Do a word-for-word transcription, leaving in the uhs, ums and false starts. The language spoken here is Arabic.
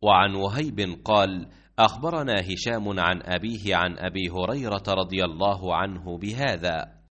وعن وهيب قال: أخبرنا هشام عن أبيه عن أبي هريرة رضي الله عنه بهذا.